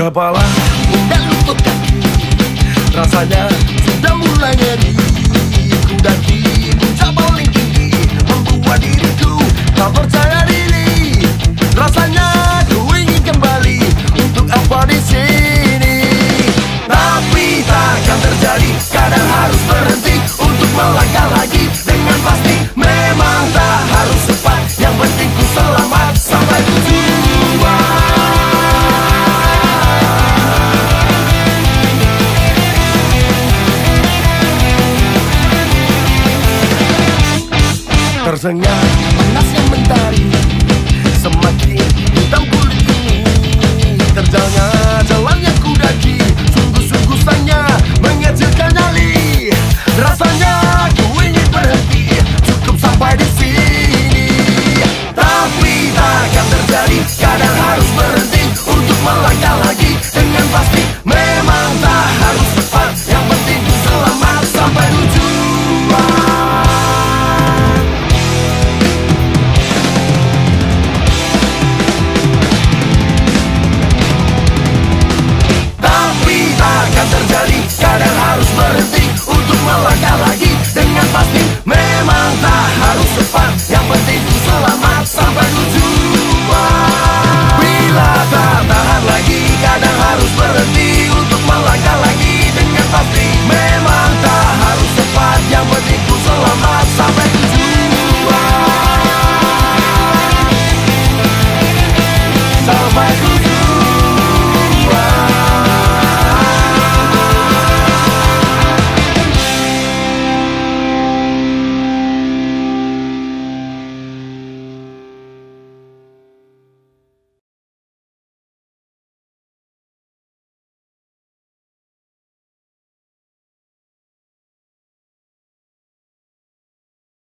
kepala dan lutut kaki, rasanya sudah mulai nyeri. Ku daki puncak paling tinggi, membuat diriku tak percaya diri. Rasanya ku ingin kembali, untuk apa di sini? Tapi takkan terjadi, kadang harus berhenti untuk melangkah lagi dengan pasti. Memang tak harus cepat, yang penting ku selamat sampai tujuan. Tersengat panasnya mentari, semakin hitam kulit ini. Terjalnya jalan yang ku daki, sungguh-sungguh sanya mengecilkan nyali. Rasanya ku ingin berhenti, cukup sampai di sini. Tapi takkan terjadi, kadang harus berhenti untuk melangkah lagi dengan pasti. Memang tak harus cepat, yang penting ku selamat sampai tujuan. Tapi takkan terjadi, kadang